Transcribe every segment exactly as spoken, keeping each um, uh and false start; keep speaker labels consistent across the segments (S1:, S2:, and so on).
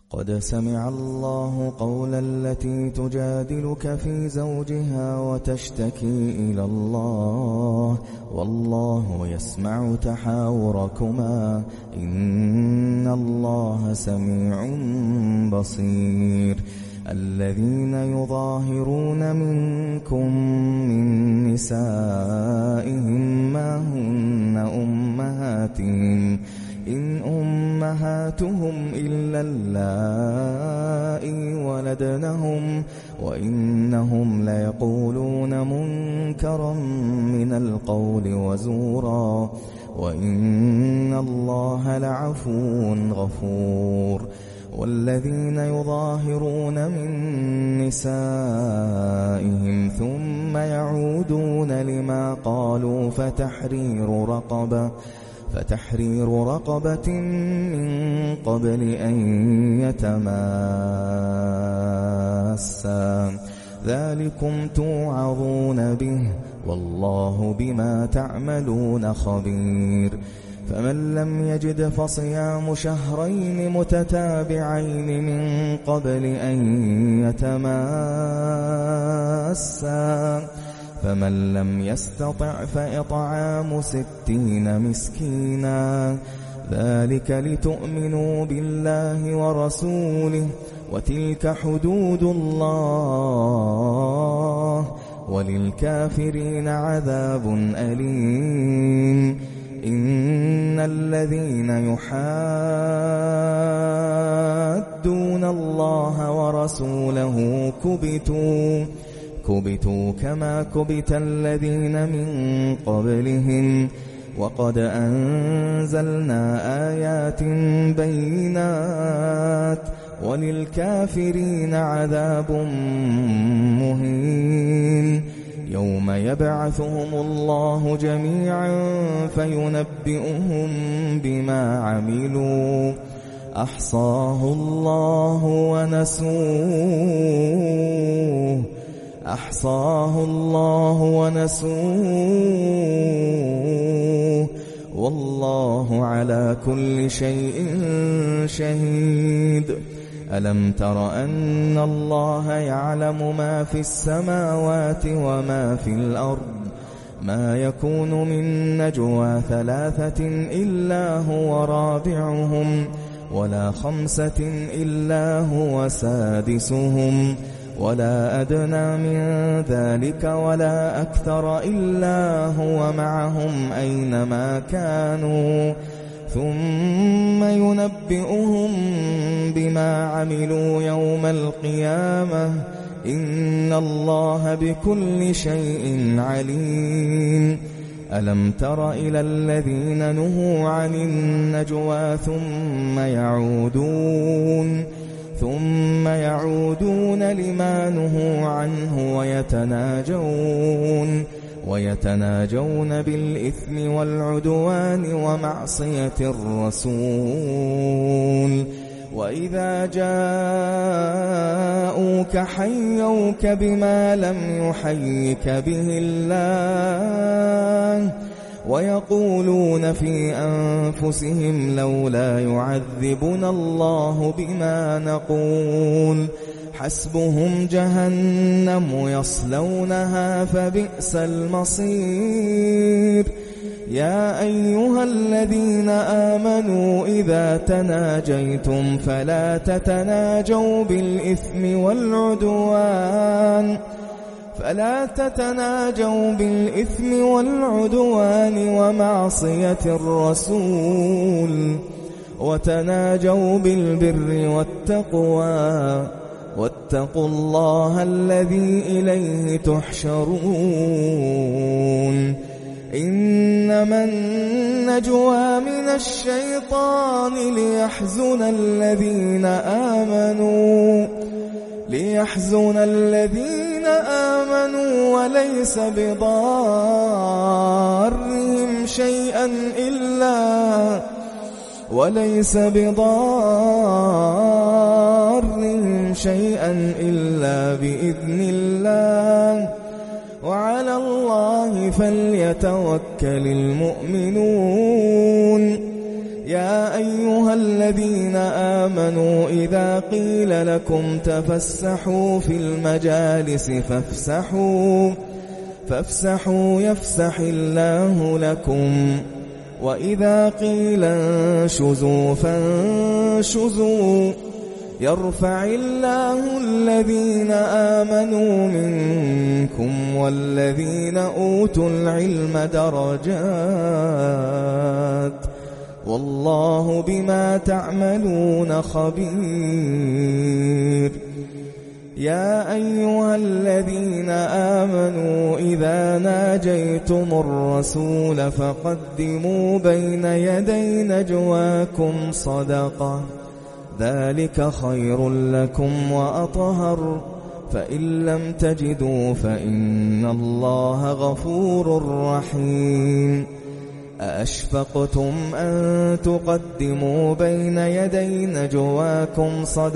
S1: قد سمع الله قول التي تجادلك في زوجها وتشتكي إلى الله والله يسمع تحاوركما إن الله سميع بصير. الذين يظاهرون منكم من نسائهم ما هن أمهاتهم إن أمهاتهم إلا اللائي ولدنهم وإنهم ليقولون منكرا من القول وزورا وإن الله لعفو غفور. والذين يظاهرون من نسائهم ثم يعودون لما قالوا فتحرير رقبة فتحرير رقبة من قبل أن يتماسا ذلكم توعظون به والله بما تعملون خبير. فمن لم يجد فصيام شهرين متتابعين من قبل أن يتماسا فمن لم يستطع فإطعام ستين مسكينا ذلك لتؤمنوا بالله ورسوله وتلك حدود الله وللكافرين عذاب أليم. إن الذين يحادون الله ورسوله كبتوا كبتوا كما كبت الذين من قبلهم وقد أنزلنا آيات بينات وللكافرين عذاب مهين. يوم يبعثهم الله جميعا فينبئهم بما عملوا أحصاه الله ونسوه أحصاه الله ونسوه والله على كل شيء شهيد. ألم تر أن الله يعلم ما في السماوات وما في الأرض ما يكون من نجوى ثلاثة إلا هو رابعهم ولا خمسة إلا هو سادسهم ولا أدنى من ذلك ولا أكثر إلا هو معهم أينما كانوا ثم ينبئهم بما عملوا يوم القيامة إن الله بكل شيء عليم. ألم تر إلى الذين نهوا عن النجوى ثم يعودون ثم يعودون لما نهوا عنه ويتناجون ويتناجون بالإثم والعدوان ومعصية الرسول وإذا جاءوك حيوك بما لم يحيك به الله ويقولون في أنفسهم لولا يعذبنا الله بما نقول حسبهم جهنم يصلونها فبئس المصير. يا أيها الذين آمنوا إذا تناجيتم فلا تتناجوا بالإثم والعدوان فلا تتناجوا بالإثم والعدوان ومعصية الرسول وتناجوا بالبر والتقوى واتقوا الله الذي إليه تحشرون. إنما النجوى من الشيطان ليحزن الذين آمنوا ليحزن الذين آمنوا وليس بضارهم شيئا إلا وليس بضارهم شيئا إلا بإذن الله وعلى الله فليتوكل المؤمنون. يا أيها الذين آمنوا إذا قيل لكم تفسحوا في المجالس فافسحوا فافسحوا يفسح الله لكم وإذا قيل انشزوا فانشزوا يرفع الله الذين آمنوا منكم والذين أوتوا العلم درجات والله بما تعملون خبير. يا أيها الذين آمنوا إذا ناجيتم الرسول فقدموا بين يدي نجواكم صدقة ذلك خير لكم وأطهر فإن لم تجدوا فإن الله غفور رحيم. أأشفقتم أن تقدموا بين يدي نجواكم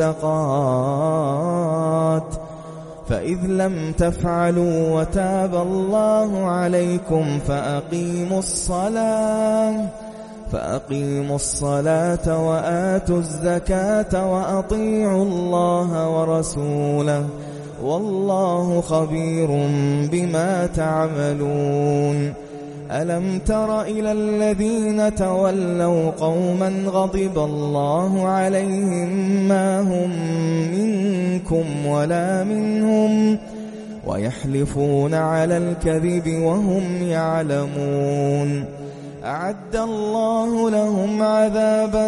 S1: صدقات فإذ لم تفعلوا وتاب الله عليكم فأقيموا الصلاة فأقيموا الصلاة وآتوا الزكاة وأطيعوا الله ورسوله والله خبير بما تعملون. ألم تر إلى الذين تولوا قوما غضب الله عليهم ما هم منكم ولا منهم ويحلفون على الكذب وهم يعلمون أعد الله لهم عذابا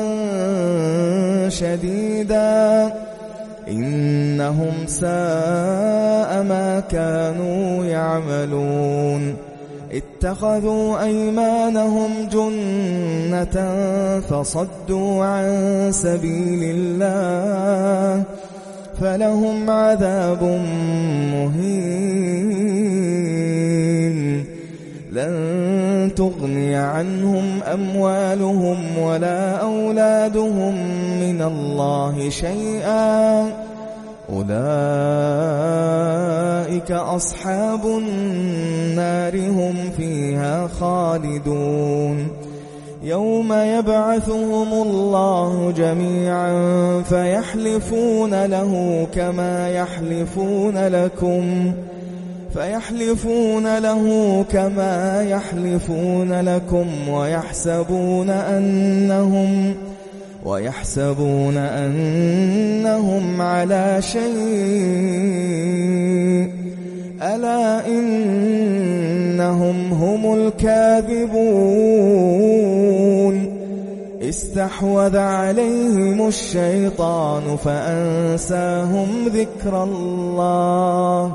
S1: شديدا إنهم ساء ما كانوا يعملون. اتخذوا أيمانهم جنة فصدوا عن سبيل الله فلهم عذاب مهين. لن تغني عنهم أموالهم ولا أولادهم من الله شيئا أولئك أصحاب النار هم فيها خالدون. يوم يبعثهم الله جميعا فيحلفون له كما يحلفون لكم فيحلفون له كما يحلفون لكم ويحسبون أنهم ويحسبون أنهم على شيء ألا إنهم هم الكاذبون. استحوذ عليهم الشيطان فأنساهم ذكر الله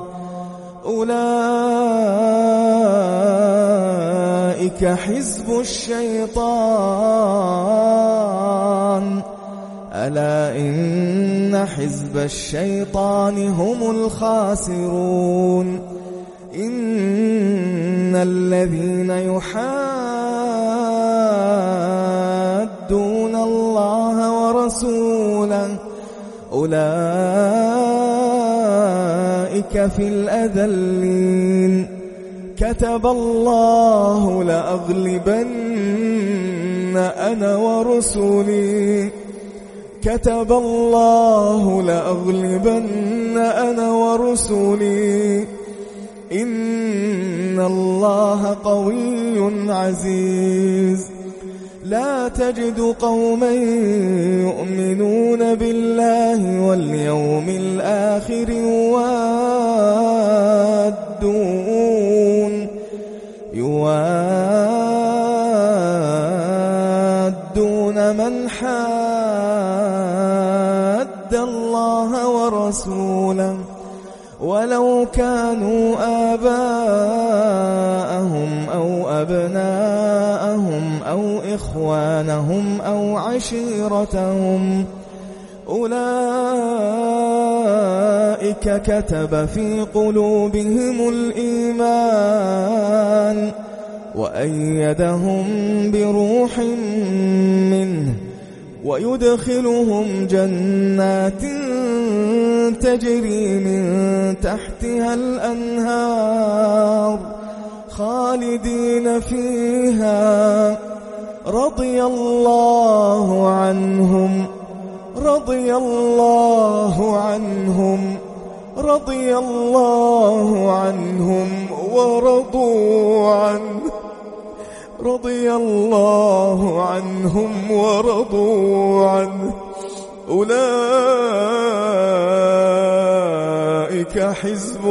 S1: أولئك حزب الشيطان ألا إن حزب الشيطان هم الخاسرون. إن الذين يحادون الله ورسوله أولئك في الأذلين. كتب الله لأغلبن أنا ورسلي كتب الله لأغلبن أنا ورسلي إن الله قوي عزيز. لا تجد قوما يؤمنون بالله واليوم الآخر يوادون يوادون من حاد الله ورسوله ولو كانوا آباءهم أو أبناءهم أو إخوانهم أو عشيرتهم أولئك كتب في قلوبهم الإيمان وأيدهم بروح منه ويدخلهم جنات تجري من تحتها الأنهار خالدين فيها رضي الله عنهم رضي الله عنهم رضي الله عنهم ورضوا عنه رضي الله عنهم ورضوا عنه أولئك حزب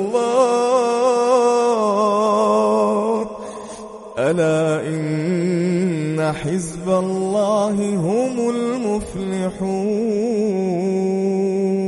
S1: الله ألا إن حزب الله هم المفلحون.